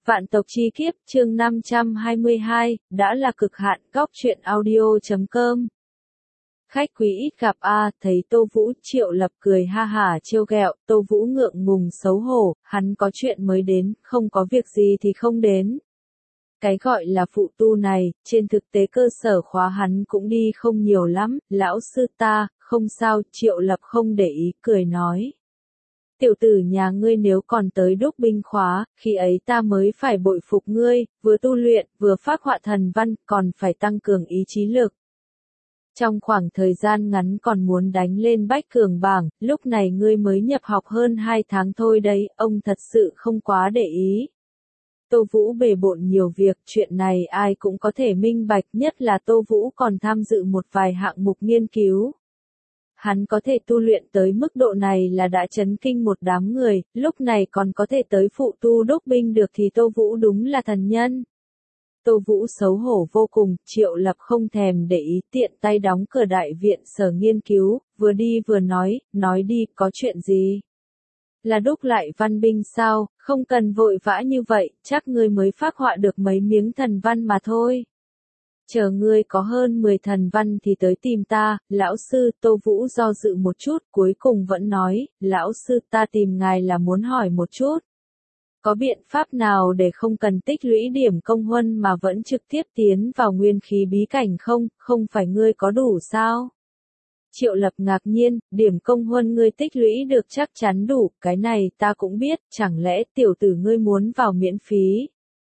Vạn tộc chi kiếp, chương 522, đã là cực hạn. Góc truyện audio.com. Khách quý ít gặp a, thấy Tô Vũ, Triệu Lập cười ha hả trêu ghẹo, Tô Vũ ngượng ngùng xấu hổ, hắn có chuyện mới đến, không có việc gì thì không đến. Cái gọi là phụ tu này, trên thực tế cơ sở khóa hắn cũng đi không nhiều lắm, lão sư ta, không sao, Triệu Lập không để ý, cười nói. Tiểu tử nhà ngươi nếu còn tới đúc binh khóa, khi ấy ta mới phải bội phục ngươi, vừa tu luyện, vừa phác họa thần văn, còn phải tăng cường ý chí lực. Trong khoảng thời gian ngắn còn muốn đánh lên bách cường bảng, lúc này ngươi mới nhập học hơn 2 tháng thôi đấy, ông thật sự không quá để ý. Tô Vũ bề bộn nhiều việc, chuyện này ai cũng có thể minh bạch, nhất là Tô Vũ còn tham dự một vài hạng mục nghiên cứu. Hắn có thể tu luyện tới mức độ này là đã chấn kinh một đám người, lúc này còn có thể tới phụ tu đúc binh được thì Tô Vũ đúng là thần nhân. Tô Vũ xấu hổ vô cùng, Triệu Lập không thèm để ý, tiện tay đóng cửa đại viện sở nghiên cứu, vừa đi vừa nói đi, có chuyện gì? Là đúc lại văn binh sao, không cần vội vã như vậy, chắc ngươi mới phác họa được mấy miếng thần văn mà thôi. Chờ ngươi có hơn 10 thần văn thì tới tìm ta, lão sư. Tô Vũ do dự một chút, cuối cùng vẫn nói, lão sư ta tìm ngài là muốn hỏi một chút. Có biện pháp nào để không cần tích lũy điểm công huân mà vẫn trực tiếp tiến vào nguyên khí bí cảnh không phải ngươi có đủ sao? Triệu Lập ngạc nhiên, điểm công huân ngươi tích lũy được chắc chắn đủ, cái này ta cũng biết, chẳng lẽ tiểu tử ngươi muốn vào miễn phí?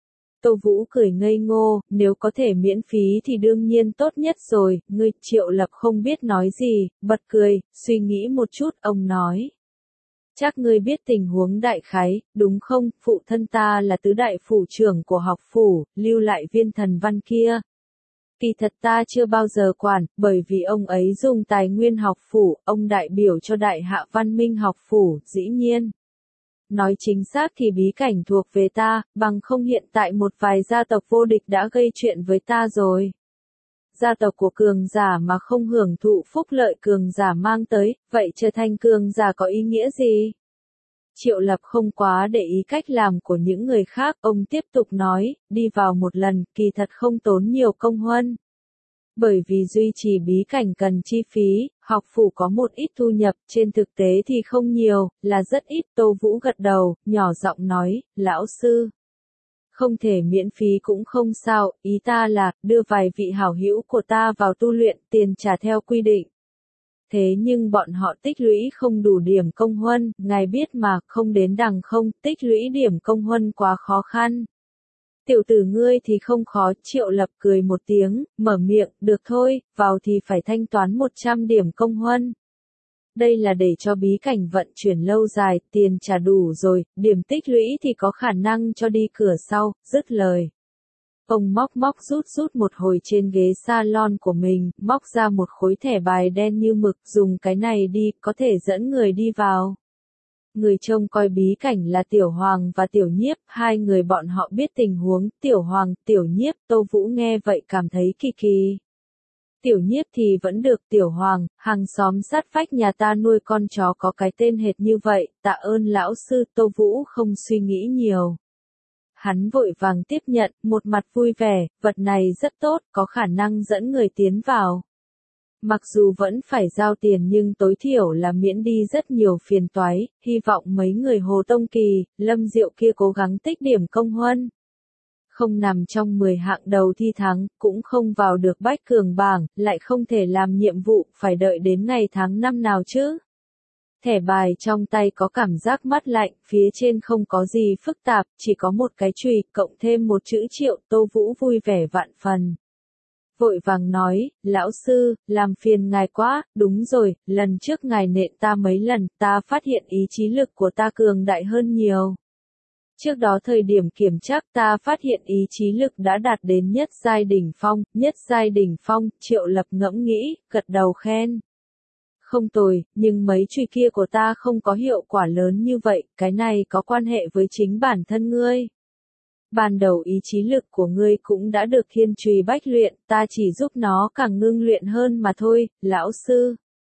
Tô Vũ cười ngây ngô, nếu có thể miễn phí thì đương nhiên tốt nhất rồi, ngươi. Triệu Lập không biết nói gì, bật cười, suy nghĩ một chút, ông nói. Chắc ngươi biết tình huống đại khái, đúng không, phụ thân ta là tứ đại phủ trưởng của học phủ, lưu lại viên thần văn kia. Kỳ thật ta chưa bao giờ quản, bởi vì ông ấy dùng tài nguyên học phủ, ông đại biểu cho đại hạ văn minh học phủ, dĩ nhiên. Nói chính xác thì bí cảnh thuộc về ta, bằng không hiện tại một vài gia tộc vô địch đã gây chuyện với ta rồi. Gia tộc của cường giả mà không hưởng thụ phúc lợi cường giả mang tới, vậy trở thành cường giả có ý nghĩa gì? Triệu Lập không quá để ý cách làm của những người khác, ông tiếp tục nói, đi vào một lần, kỳ thật không tốn nhiều công huân. Bởi vì duy trì bí cảnh cần chi phí, học phủ có một ít thu nhập, trên thực tế thì không nhiều, là rất ít. Tô Vũ gật đầu, nhỏ giọng nói, lão sư. Không thể miễn phí cũng không sao, ý ta là, đưa vài vị hảo hữu của ta vào tu luyện, tiền trả theo quy định. Thế nhưng bọn họ tích lũy không đủ điểm công huân, ngài biết mà, không đến đằng không, tích lũy điểm công huân quá khó khăn. Tiểu tử ngươi thì không khó. Triệu Lập cười một tiếng, mở miệng, được thôi, vào thì phải thanh toán 100 điểm công huân. Đây là để cho bí cảnh vận chuyển lâu dài, tiền trả đủ rồi, điểm tích lũy thì có khả năng cho đi cửa sau, dứt lời. Ông móc rút một hồi trên ghế salon của mình, móc ra một khối thẻ bài đen như mực, dùng cái này đi, có thể dẫn người đi vào. Người trông coi bí cảnh là Tiểu Hoàng và Tiểu Nhiếp, hai người bọn họ biết tình huống, Tiểu Hoàng, Tiểu Nhiếp. Tô Vũ nghe vậy cảm thấy kỳ kỳ. Tiểu Nhiếp thì vẫn được, Tiểu Hoàng, hàng xóm sát vách nhà ta nuôi con chó có cái tên hệt như vậy, tạ ơn lão sư. Tô Vũ không suy nghĩ nhiều. Hắn vội vàng tiếp nhận, một mặt vui vẻ, vật này rất tốt, có khả năng dẫn người tiến vào. Mặc dù vẫn phải giao tiền nhưng tối thiểu là miễn đi rất nhiều phiền toái, hy vọng mấy người Hồ Tông Kỳ, Lâm Diệu kia cố gắng tích điểm công huân. Không nằm trong 10 hạng đầu thi thắng, cũng không vào được bách cường bảng, lại không thể làm nhiệm vụ, phải đợi đến ngày tháng năm nào chứ. Thẻ bài trong tay có cảm giác mát lạnh, phía trên không có gì phức tạp, chỉ có một cái chùy, cộng thêm một chữ Triệu. Tô Vũ vui vẻ vạn phần. Vội vàng nói, lão sư, làm phiền ngài quá, đúng rồi, lần trước ngài nện ta mấy lần, ta phát hiện ý chí lực của ta cường đại hơn nhiều. Trước đó thời điểm kiểm tra ta phát hiện ý chí lực đã đạt đến nhất giai đỉnh phong. Triệu Lập ngẫm nghĩ, gật đầu khen. Không tồi, nhưng mấy chùy kia của ta không có hiệu quả lớn như vậy, cái này có quan hệ với chính bản thân ngươi. Ban đầu ý chí lực của ngươi cũng đã được thiên chùy bách luyện, ta chỉ giúp nó càng ngưng luyện hơn mà thôi, lão sư.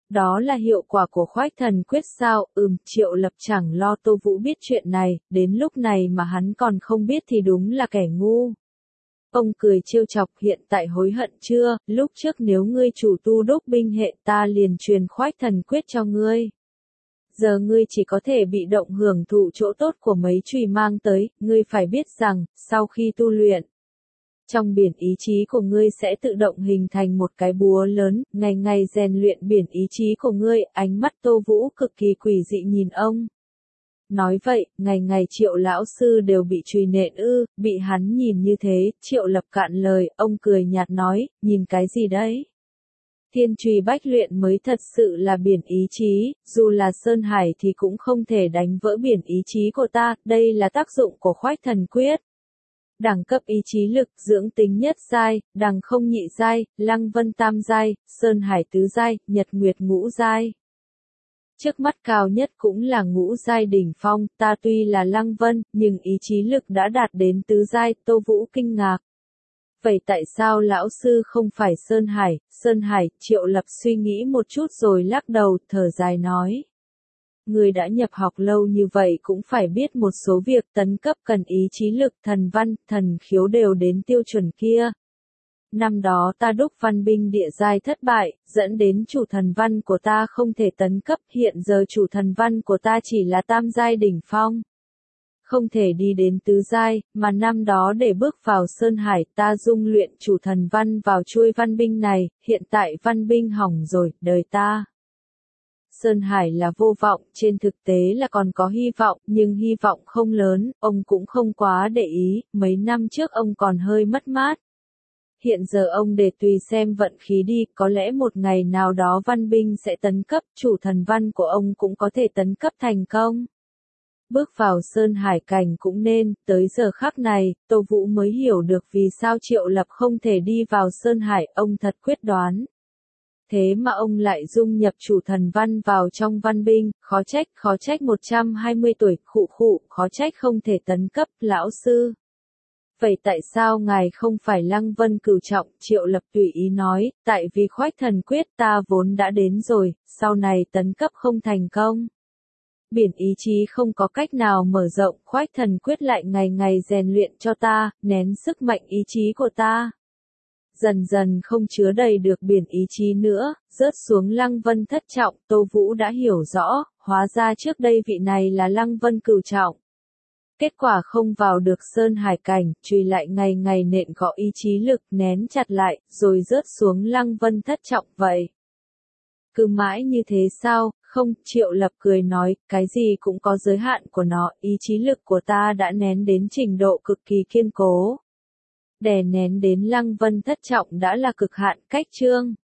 Đó là hiệu quả của khoách thần quyết sao? Triệu Lập chẳng lo Tô Vũ biết chuyện này, đến lúc này mà hắn còn không biết thì đúng là kẻ ngu. Ông cười trêu chọc, hiện tại hối hận chưa, lúc trước nếu ngươi chủ tu đúc binh hệ ta liền truyền khoách thần quyết cho ngươi. Giờ ngươi chỉ có thể bị động hưởng thụ chỗ tốt của mấy chùy mang tới, ngươi phải biết rằng, sau khi tu luyện, trong biển ý chí của ngươi sẽ tự động hình thành một cái búa lớn, ngày ngày rèn luyện biển ý chí của ngươi, ánh mắt Tô Vũ cực kỳ quỷ dị nhìn ông. Nói vậy, ngày ngày Triệu lão sư đều bị chùy nện bị hắn nhìn như thế, Triệu Lập cạn lời, ông cười nhạt nói, nhìn cái gì đấy? Thiên chùy bách luyện mới thật sự là biển ý chí, dù là Sơn Hải thì cũng không thể đánh vỡ biển ý chí của ta, đây là tác dụng của khoách thần quyết. Đẳng cấp ý chí lực, dưỡng tính nhất giai, đằng không nhị giai, Lăng Vân tam giai, Sơn Hải tứ giai, Nhật Nguyệt ngũ giai. Trước mắt cao nhất cũng là ngũ giai đỉnh phong, ta tuy là Lăng Vân, nhưng ý chí lực đã đạt đến tứ giai, Tô Vũ kinh ngạc. Vậy tại sao lão sư không phải Sơn Hải? Sơn Hải, Triệu Lập suy nghĩ một chút rồi lắc đầu, thở dài nói. Người đã nhập học lâu như vậy cũng phải biết một số việc tấn cấp cần ý chí lực, thần văn, thần khiếu đều đến tiêu chuẩn kia. Năm đó ta đúc văn binh địa giai thất bại, dẫn đến chủ thần văn của ta không thể tấn cấp, hiện giờ chủ thần văn của ta chỉ là tam giai đỉnh phong. Không thể đi đến tứ giai, mà năm đó để bước vào Sơn Hải ta dung luyện chủ thần văn vào chuôi văn binh này, hiện tại văn binh hỏng rồi, đời ta. Sơn Hải là vô vọng, trên thực tế là còn có hy vọng, nhưng hy vọng không lớn, ông cũng không quá để ý, mấy năm trước ông còn hơi mất mát. Hiện giờ ông để tùy xem vận khí đi, có lẽ một ngày nào đó văn binh sẽ tấn cấp, chủ thần văn của ông cũng có thể tấn cấp thành công. Bước vào Sơn Hải cảnh cũng nên, tới giờ khắc này, Tô Vũ mới hiểu được vì sao Triệu Lập không thể đi vào Sơn Hải, ông thật quyết đoán. Thế mà ông lại dung nhập chủ thần văn vào trong văn binh, khó trách 120 tuổi, khó trách không thể tấn cấp, lão sư. Vậy tại sao ngài không phải Lăng Vân cửu trọng? Triệu Lập tùy ý nói, tại vì khoách thần quyết ta vốn đã đến rồi, sau này tấn cấp không thành công. Biển ý chí không có cách nào mở rộng, khoách thần quyết lại ngày ngày rèn luyện cho ta, nén sức mạnh ý chí của ta. Dần dần không chứa đầy được biển ý chí nữa, rớt xuống Lăng Vân thất trọng, Tô Vũ đã hiểu rõ, hóa ra trước đây vị này là Lăng Vân cửu trọng. Kết quả không vào được Sơn Hải cảnh, chùy lại ngày ngày nện gõ ý chí lực, nén chặt lại, rồi rớt xuống Lăng Vân thất trọng vậy. Cứ mãi như thế sao? Không, Triệu Lập cười nói, cái gì cũng có giới hạn của nó, ý chí lực của ta đã nén đến trình độ cực kỳ kiên cố. Đè nén đến Lăng Vân thất trọng đã là cực hạn, cách chương.